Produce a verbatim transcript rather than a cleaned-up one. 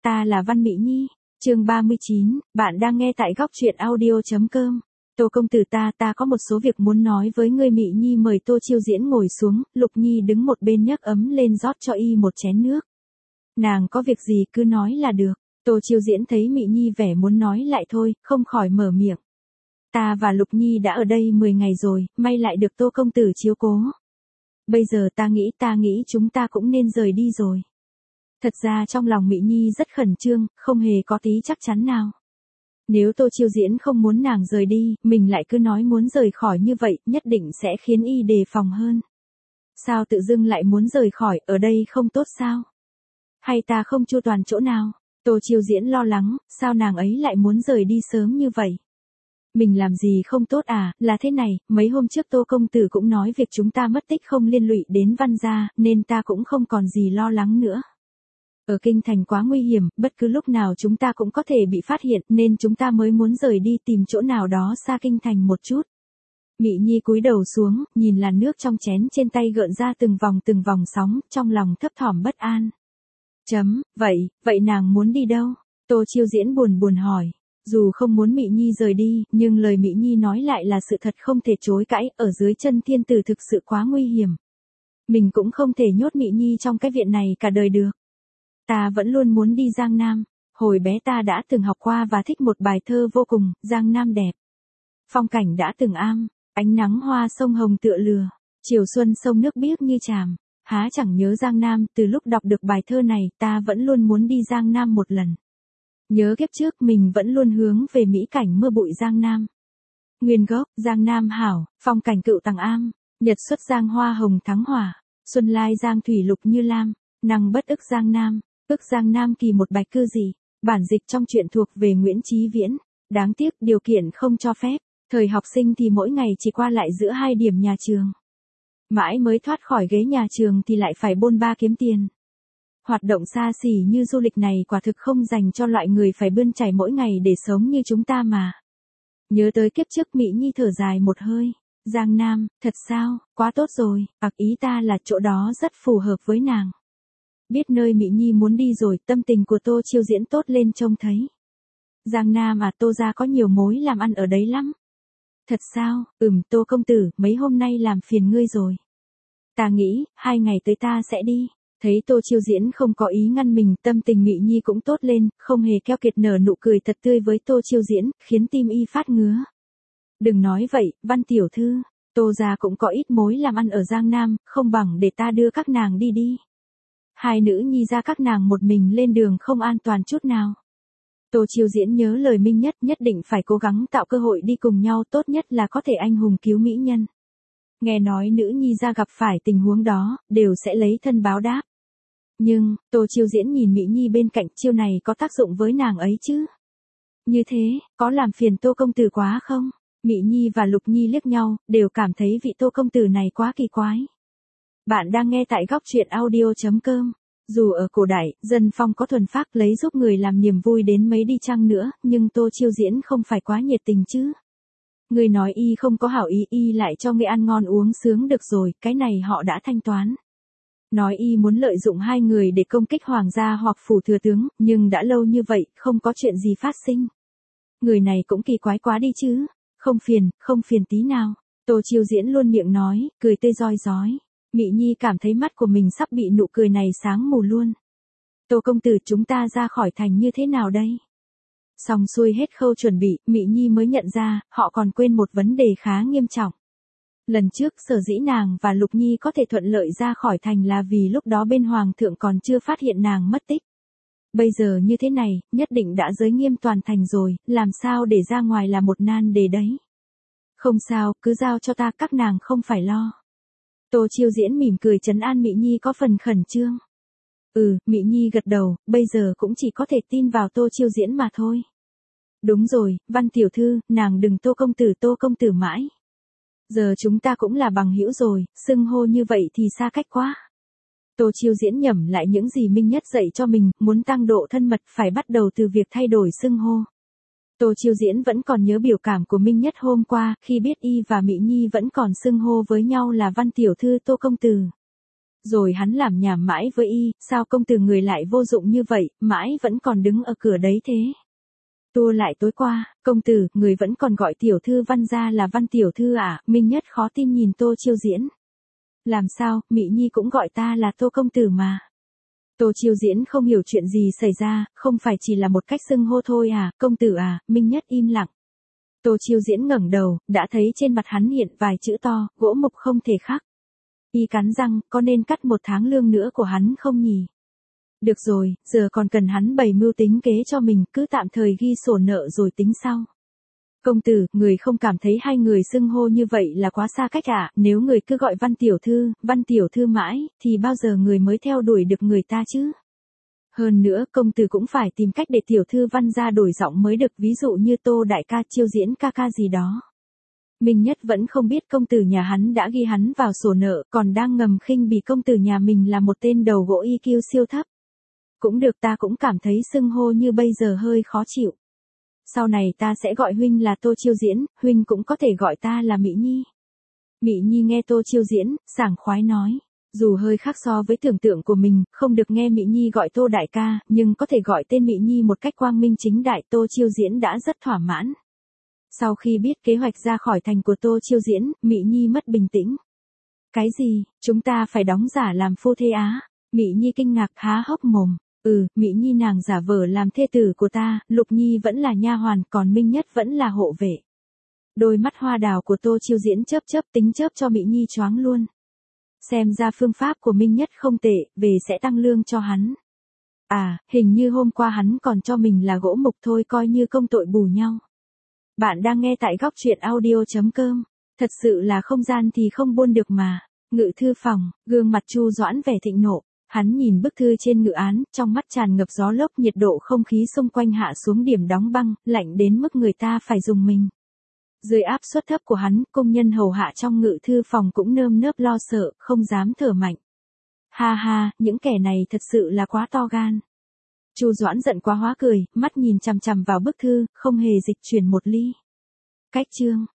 ta là Văn Mị Nhi. Chương ba mươi chín, bạn đang nghe tại góc truyện audio chấm com. Tô công tử ta, ta có một số việc muốn nói với ngươi. Mị Nhi mời Tô Chiêu Diễn ngồi xuống, Lục Nhi đứng một bên nhấc ấm lên rót cho y một chén nước. Nàng có việc gì cứ nói là được. Tô Chiêu Diễn thấy Mị Nhi vẻ muốn nói lại thôi, không khỏi mở miệng. Ta và Lục Nhi đã ở đây mười ngày rồi, may lại được Tô công tử chiếu cố. Bây giờ ta nghĩ ta nghĩ chúng ta cũng nên rời đi rồi. Thật ra trong lòng Mị Nhi rất khẩn trương, không hề có tí chắc chắn nào. Nếu Tô Chiêu Diễn không muốn nàng rời đi, mình lại cứ nói muốn rời khỏi như vậy, nhất định sẽ khiến y đề phòng hơn. Sao tự dưng lại muốn rời khỏi, ở đây không tốt sao? Hay ta không chu toàn chỗ nào? Tô Chiêu Diễn lo lắng, sao nàng ấy lại muốn rời đi sớm như vậy? Mình làm gì không tốt à, là thế này, mấy hôm trước Tô công tử cũng nói việc chúng ta mất tích không liên lụy đến Văn gia, nên ta cũng không còn gì lo lắng nữa. Ở kinh thành quá nguy hiểm, bất cứ lúc nào chúng ta cũng có thể bị phát hiện, nên chúng ta mới muốn rời đi tìm chỗ nào đó xa kinh thành một chút. Mị Nhi cúi đầu xuống, nhìn làn nước trong chén trên tay gợn ra từng vòng từng vòng sóng, trong lòng thấp thỏm bất an. Chấm, vậy, vậy nàng muốn đi đâu? Tô Chiêu Diễn buồn buồn hỏi. Dù không muốn Mị Nhi rời đi, nhưng lời Mị Nhi nói lại là sự thật không thể chối cãi, ở dưới chân thiên tử thực sự quá nguy hiểm. Mình cũng không thể nhốt Mị Nhi trong cái viện này cả đời được. Ta vẫn luôn muốn đi Giang Nam, hồi bé ta đã từng học qua và thích một bài thơ vô cùng, Giang Nam đẹp. Phong cảnh đã từng am, ánh nắng hoa sông hồng tựa lừa, chiều xuân sông nước biếc như tràm, há chẳng nhớ Giang Nam. Từ lúc đọc được bài thơ này ta vẫn luôn muốn đi Giang Nam một lần. Nhớ kiếp trước mình vẫn luôn hướng về mỹ cảnh mưa bụi Giang Nam. Nguyên gốc, Giang Nam hảo, phong cảnh cựu tầng am, nhật xuất Giang hoa hồng thắng hỏa, xuân lai Giang thủy lục như lam, năng bất ức Giang Nam, ức Giang Nam kỳ một bạch cư gì. Bản dịch trong truyện thuộc về Nguyễn Chí Viễn, đáng tiếc điều kiện không cho phép, thời học sinh thì mỗi ngày chỉ qua lại giữa hai điểm nhà trường. Mãi mới thoát khỏi ghế nhà trường thì lại phải bôn ba kiếm tiền. Hoạt động xa xỉ như du lịch này quả thực không dành cho loại người phải bươn chải mỗi ngày để sống như chúng ta mà. Nhớ tới kiếp trước, Mị Nhi thở dài một hơi. Giang Nam, thật sao, quá tốt rồi, ặc ý ta là chỗ đó rất phù hợp với nàng. Biết nơi Mị Nhi muốn đi rồi, tâm tình của Tô Chiêu Diễn tốt lên trông thấy. Giang Nam à, Tô gia có nhiều mối làm ăn ở đấy lắm. Thật sao, ừm, Tô công tử, mấy hôm nay làm phiền ngươi rồi. Ta nghĩ, hai ngày tới ta sẽ đi. Thấy Tô Chiêu Diễn không có ý ngăn mình, tâm tình Mị Nhi cũng tốt lên, không hề keo kiệt nở nụ cười thật tươi với Tô Chiêu Diễn, khiến tim y phát ngứa. Đừng nói vậy, Văn tiểu thư, Tô gia cũng có ít mối làm ăn ở Giang Nam, không bằng để ta đưa các nàng đi đi. Hai nữ nhi ra các nàng một mình lên đường không an toàn chút nào. Tô Chiêu Diễn nhớ lời Minh Nhất, nhất định phải cố gắng tạo cơ hội đi cùng nhau, tốt nhất là có thể anh hùng cứu mỹ nhân. Nghe nói nữ nhi ra gặp phải tình huống đó, đều sẽ lấy thân báo đáp. Nhưng, Tô Chiêu Diễn nhìn Mị Nhi bên cạnh, chiêu này có tác dụng với nàng ấy chứ? Như thế, có làm phiền Tô công tử quá không? Mị Nhi và Lục Nhi liếc nhau, đều cảm thấy vị Tô công tử này quá kỳ quái. Bạn đang nghe tại góc truyện audio chấm com. Dù ở cổ đại, dân phong có thuần phác lấy giúp người làm niềm vui đến mấy đi chăng nữa, nhưng Tô Chiêu Diễn không phải quá nhiệt tình chứ. Người nói y không có hảo ý, y lại cho người ăn ngon uống sướng được rồi, cái này họ đã thanh toán. Nói y muốn lợi dụng hai người để công kích hoàng gia hoặc phủ thừa tướng, nhưng đã lâu như vậy, không có chuyện gì phát sinh. Người này cũng kỳ quái quá đi chứ. Không phiền, không phiền tí nào. Tô Chiêu Diễn luôn miệng nói, cười tươi rói rói. Mị Nhi cảm thấy mắt của mình sắp bị nụ cười này sáng mù luôn. Tô công tử, chúng ta ra khỏi thành như thế nào đây? Xong xuôi hết khâu chuẩn bị, Mị Nhi mới nhận ra, họ còn quên một vấn đề khá nghiêm trọng. Lần trước sở dĩ nàng và Lục Nhi có thể thuận lợi ra khỏi thành là vì lúc đó bên hoàng thượng còn chưa phát hiện nàng mất tích. Bây giờ như thế này, nhất định đã giới nghiêm toàn thành rồi, làm sao để ra ngoài là một nan đề đấy. Không sao, cứ giao cho ta, các nàng không phải lo. Tô Chiêu Diễn mỉm cười trấn an Mị Nhi có phần khẩn trương. Ừ, Mị Nhi gật đầu, bây giờ cũng chỉ có thể tin vào Tô Chiêu Diễn mà thôi. Đúng rồi, Văn tiểu thư, nàng đừng Tô công tử Tô công tử mãi. Giờ chúng ta cũng là bằng hữu rồi, xưng hô như vậy thì xa cách quá. Tô Chiêu Diễn nhẩm lại những gì Minh Nhất dạy cho mình, muốn tăng độ thân mật phải bắt đầu từ việc thay đổi xưng hô. Tô Chiêu Diễn vẫn còn nhớ biểu cảm của Minh Nhất hôm qua, khi biết y và Mị Nhi vẫn còn xưng hô với nhau là Văn tiểu thư Tô công tử. Rồi hắn làm nhảm mãi với y, sao công tử người lại vô dụng như vậy, mãi vẫn còn đứng ở cửa đấy thế. Tua lại tối qua, công tử, người vẫn còn gọi tiểu thư Văn gia là Văn tiểu thư à, Minh Nhất khó tin nhìn Tô Chiêu Diễn. Làm sao, Mị Nhi cũng gọi ta là Tô công tử mà. Tô Chiêu Diễn không hiểu chuyện gì xảy ra, không phải chỉ là một cách xưng hô thôi à, công tử à, Minh Nhất im lặng. Tô Chiêu Diễn ngẩng đầu, đã thấy trên mặt hắn hiện vài chữ to, gỗ mục không thể khắc. Y cắn răng, có nên cắt một tháng lương nữa của hắn không nhỉ? Được rồi, giờ còn cần hắn bày mưu tính kế cho mình, cứ tạm thời ghi sổ nợ rồi tính sau. Công tử, người không cảm thấy hai người xưng hô như vậy là quá xa cách à, nếu người cứ gọi Văn tiểu thư, Văn tiểu thư mãi, thì bao giờ người mới theo đuổi được người ta chứ? Hơn nữa, công tử cũng phải tìm cách để tiểu thư Văn gia đổi giọng mới được, ví dụ như Tô đại ca, Chiêu Diễn ca ca gì đó. Minh Nhất vẫn không biết công tử nhà hắn đã ghi hắn vào sổ nợ, còn đang ngầm khinh bỉ công tử nhà mình là một tên đầu gỗ i kiu siêu thấp. Cũng được, ta cũng cảm thấy xưng hô như bây giờ hơi khó chịu. Sau này ta sẽ gọi huynh là Tô Chiêu Diễn, huynh cũng có thể gọi ta là Mị Nhi. Mị Nhi nghe Tô Chiêu Diễn, sảng khoái nói. Dù hơi khác so với tưởng tượng của mình, không được nghe Mị Nhi gọi Tô đại ca, nhưng có thể gọi tên Mị Nhi một cách quang minh chính đại, Tô Chiêu Diễn đã rất thỏa mãn. Sau khi biết kế hoạch ra khỏi thành của Tô Chiêu Diễn, Mị Nhi mất bình tĩnh. Cái gì, chúng ta phải đóng giả làm phu thê á? Mị Nhi kinh ngạc há hốc mồm. Ừ, Mị Nhi nàng giả vờ làm thê tử của ta, Lục Nhi vẫn là nha hoàn, còn Minh Nhất vẫn là hộ vệ. Đôi mắt hoa đào của Tô Chiêu Diễn chớp chớp, tính chớp cho Mị Nhi choáng luôn. Xem ra phương pháp của Minh Nhất không tệ, về sẽ tăng lương cho hắn. À, hình như hôm qua hắn còn cho mình là gỗ mục thôi, coi như công tội bù nhau. Bạn đang nghe tại góc truyện audio chấm com. Thật sự là không gian thì không buôn được mà. Ngự thư phòng, gương mặt Chu Doãn vẻ thịnh nộ. Hắn nhìn bức thư trên ngự án, trong mắt tràn ngập gió lốc, nhiệt độ không khí xung quanh hạ xuống điểm đóng băng, lạnh đến mức người ta phải dùng mình. Dưới áp suất thấp của hắn, công nhân hầu hạ trong ngự thư phòng cũng nơm nớp lo sợ, không dám thở mạnh. Ha ha, những kẻ này thật sự là quá to gan. Chu Doãn giận quá hóa cười, mắt nhìn chằm chằm vào bức thư, không hề dịch chuyển một ly. Cách chương